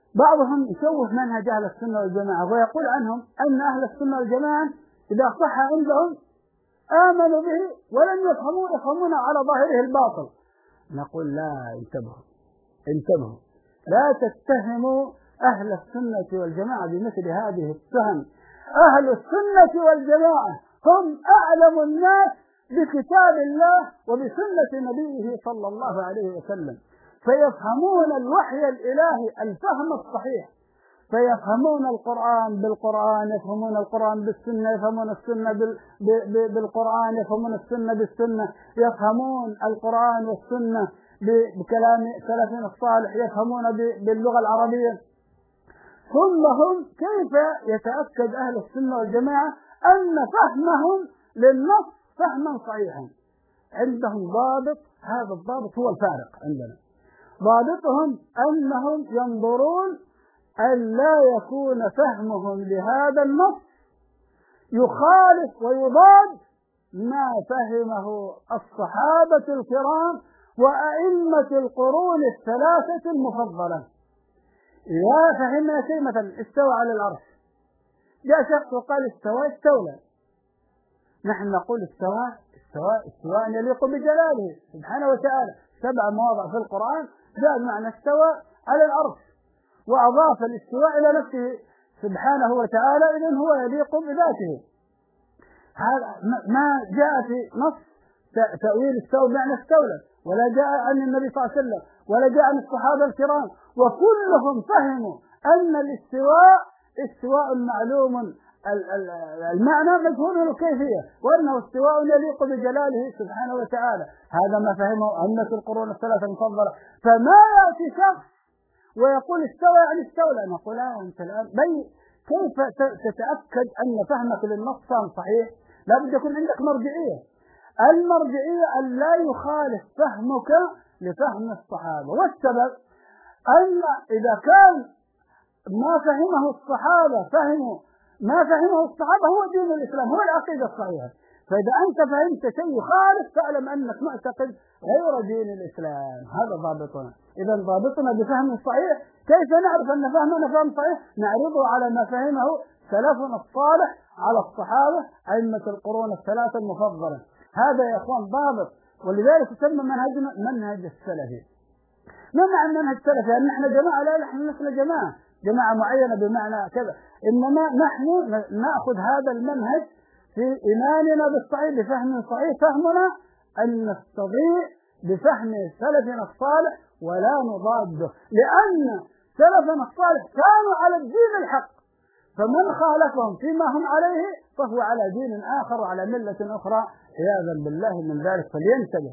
بعضهم يشوه منهج أهل السنة والجماعة ويقول عنهم أن أهل السنة والجماعة إذا صح عندهم آمنوا به ولم يفهمون على ظاهره الباطل. نقول لا، انتبهوا، لا تتهموا أهل السنة والجماعة بمثل هذه التهم. أهل السنة والجماعة هم أعلم الناس بكتاب الله وبسنة نبيه صلى الله عليه وسلم، فيفهمون الوحي الإلهي الفهم الصحيح، فيفهمون القرآن بالقرآن، يفهمون القرآن بالسنة، يفهمون السنة بالقرآن، يفهمون السنة بالسنة، يفهمون القرآن والسنة بكلام سلفنا الصالح، يفهمون باللغة العربية. ثم هم كيف يتأكد أهل السنة والجماعة أن فهمهم للنص فهما صحيحا؟ عندهم ضابط، هذا الضابط هو الفارق عندنا. ضابطهم أنهم ينظرون أن لا يكون فهمهم لهذا النص يخالف ويضاد ما فهمه الصحابة الكرام وأئمة القرون الثلاثة المفضلة. إذا فهمنا شيء مثلا استوى على العرش، جاء شخص وقال استولى، نحن نقول استواء يليق بجلاله سبحانه وتعالى. 7 مواضع في القرآن جاء معنى استوى على العرش وأضاف الاستواء إلى نفسه سبحانه وتعالى، إذن هو يليق بذاته. هذا ما جاء في نص تأويل استوى بمعنى استولى، ولا جاء عن النبي صلى الله عليه وسلم، ولا جاء عن الصحابة الكرام، وكلهم فهموا أن الاستواء استواء معلوم المعنى مجهول الكيفية، وأنه استواء يليق بجلاله سبحانه وتعالى. هذا ما فهمه أئمة القرون الثلاثة المفضلة. فما يأتي شخص ويقول استوى يعني استولى، نقول أنت الآن كيف تتأكد أن فهمك للنص صحيح؟ لا بد يكون عندك مرجعية. المرجعية أن لا يخالف فهمك لفهم الصحابة. والسبب أن إذا كان ما فهمه الصحابة هو دين الإسلام، هو العقيدة الصحيحة. فإذا أنت فهمت شيء يخالف فاعلم أنك معتقد غير دين الإسلام. هذا ضابطنا. إذا ضابطنا بفهم صحيح. كيف نعرف أن فهمنا فهم صحيح؟ نعرضه على ما فهمه سلفنا الصالح على الصحابة أئمة القرون الثلاثة المفضلة. هذا يا إخوان ضابط، ولذلك يسمى منهجنا منهج السلفي. ما معنى منهج السلفي؟ يعني نحن جماعة؟ لا، نحن مثل جماعة معينة بمعنى كذا، إنما نحن نأخذ هذا المنهج في إيماننا بالصحيح بفهم صحيح. فهمنا أن نستطيع بفهم سلفنا الصالح ولا نضاده، لأن سلفنا الصالح كانوا على الدين الحق، فمن خالفهم فيما هم عليه فهو على دين آخر وعلى ملة أخرى عياذا بالله من ذلك. فلينتبه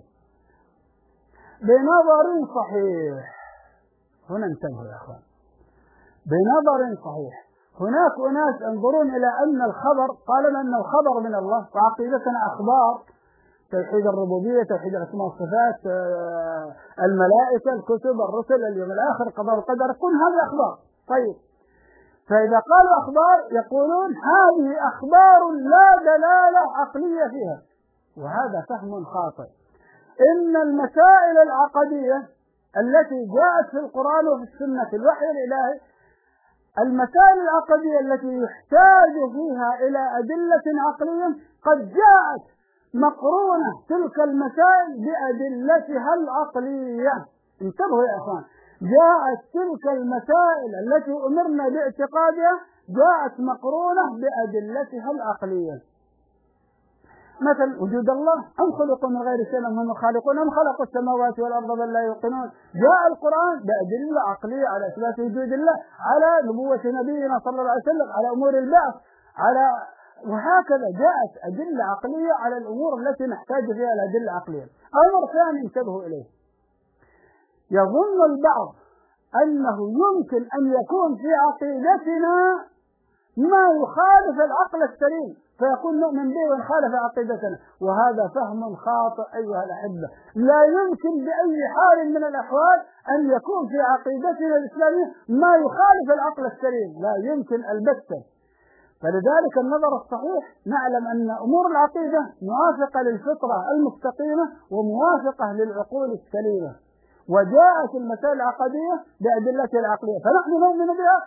بنظر صحيح. هنا انتبهوا يا أخوان، بنظر صحيح. هناك أناس ينظرون إلى أن الخبر، قال أنه خبر من الله، وعقيدتنا أخبار، توحيد الربوبية، توحيد الأسماء والصفات، الملائكة، الكتب، الرسل، اليوم الآخر، القضاء والقدر، كل هذه أخبار. طيب، فإذا قالوا أخبار يقولون هذه أخبار لا دلالة عقلية فيها، وهذا فهم خاطئ. إن المسائل العقدية التي جاءت في القرآن وفي السنة في الوحي الإلهي، المسائل العقدية التي يحتاج فيها إلى أدلة عقلية قد جاءت مقرونة تلك المسائل بأدلتها العقلية. انتبهوا يا أخوان، جاءت تلك المسائل التي أمرنا باعتقادها جاءت مقرونة بأدلتها العقلية. مثل وجود الله، أم خلقوا من غير شيء هم الخالقون أم خلقوا السماوات والأرض بل لا يوقنون. جاء القرآن بأدلة عقلية على إثبات وجود الله، على نبوة نبينا صلى الله عليه وسلم، على أمور البعث، وهكذا جاءت أدلة عقلية على الأمور التي نحتاج فيها الأدلة العقلية. أمر ثاني انتبهوا إليه، يظن البعض أنه يمكن أن يكون في عقيدتنا ما يخالف العقل السليم فيكون نؤمن به ونخالف عقيدتنا، وهذا فهم خاطئ أيها الأحبة. لا يمكن بأي حال من الأحوال أن يكون في عقيدتنا الإسلامية ما يخالف العقل السليم، لا يمكن البتة. فلذلك النظر الصحيح نعلم أن أمور العقيدة موافقة للفطرة المستقيمة وموافقة للعقول السليمة، وجاءت المسائل العقدية بأدلتها العقلية، فنحن نؤمن بها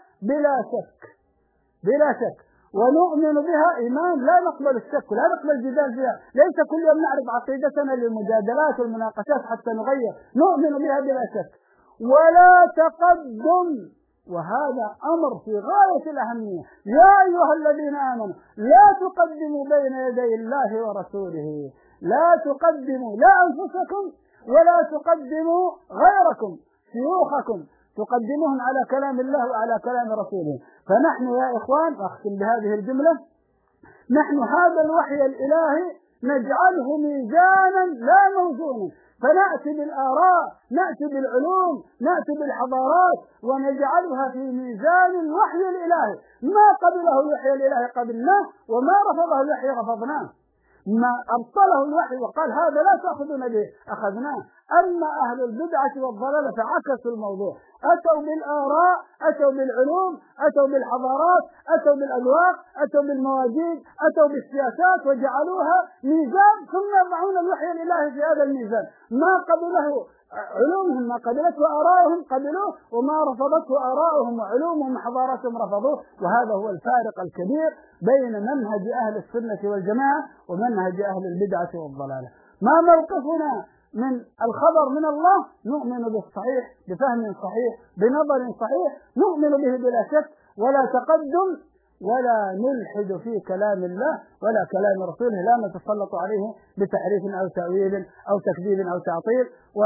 بلا شك، ونؤمن بها إيمان لا نقبل الشك ولا نقبل الجدال فيها. ليس كل يوم نعرض عقيدتنا للمجادلات والمناقشات حتى نغير، نؤمن بها بلا شك. ولا تقدم، وهذا أمر في غاية الأهمية. يا أيها الذين آمنوا لا تقدموا بين يدي الله ورسوله، لا تقدموا لا أنفسكم ولا تقدموا غيركم، شيوخكم تقدمهم على كلام الله وعلى كلام رسوله. فنحن يا إخوان، أختم بهذه الجملة، نحن هذا الوحي الإلهي نجعله ميزانا لا موزونا، فنأتي بالآراء، نأتي بالعلوم، نأتي بالحضارات ونجعلها في ميزان الوحي الإلهي. ما قبله الوحي الإلهي قبلناه، وما رفضه الوحي رفضناه، ما أبطله الوحي وقال هذا لا تأخذون به أخذناه. أما أهل البدعة والضلالة فعكسوا الموضوع، أتوا بالآراء، أتوا بالعلوم، أتوا بالحضارات، أتوا بالأذواق، أتوا بالمواجيد، أتوا بالسياسات وجعلوها ميزان، ثم يضعون الوحي الإلهي في هذا الميزان. ما قبله علومهم، ما قبلته آراءهم قبلوه، وما رفضته آراءهم وعلومهم وحضاراتهم رفضوه. وهذا هو الفارق الكبير بين منهج أهل السنة والجماعة ومنهج أهل البدعة والضلالة. ما موقفنا من الخبر من الله؟ نؤمن بالصحيح، بفهم صحيح، بنظر صحيح، نؤمن به بلا شك، ولا تقدم ولا نلحد في كلام الله ولا كلام رسوله، لا نتسلط عليه بتحريف أو تأويل أو تكذيب أو تعطيل.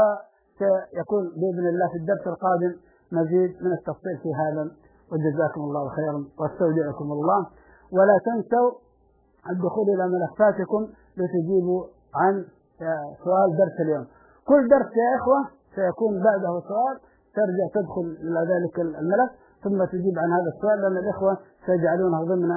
وسيكون بإذن الله في الدرس القادم مزيد من التفصيل في هذا، وجزاكم الله خيرا واستودعكم الله. ولا تنسوا الدخول إلى ملفاتكم لتجيبوا عن سؤال درس اليوم. كل درس يا إخوة سيكون بعده سؤال، ترجع تدخل إلى ذلك الملف ثم تجيب عن هذا السؤال، لأن الإخوة سيجعلونه ضمن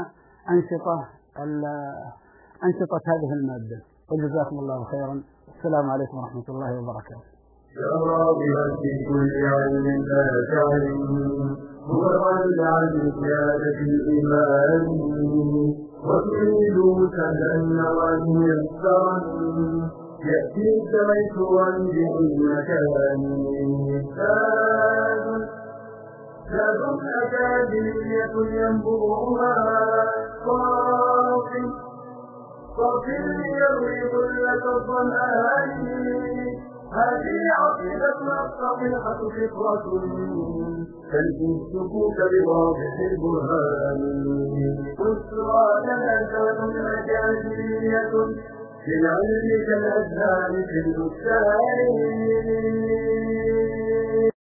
أنشطة هذه المادة. وجزاكم الله خيرا. السلام عليكم ورحمة الله وبركاته. يا راغبا في كل علم لا تعلم، متطلعا عن زيادة الإيمان، وتريد سهلا وميسرا يأتيك ميسورا بالمكان. زاد أكاديمية ينبوها صافي يروي ظلة الظمآن. هذه عقيدتنا الصحيحة فطرة تلقي السكوت بواضح البرهان. أسرى لنا زاد أكاديمية في العلم كالأذهان في البستان.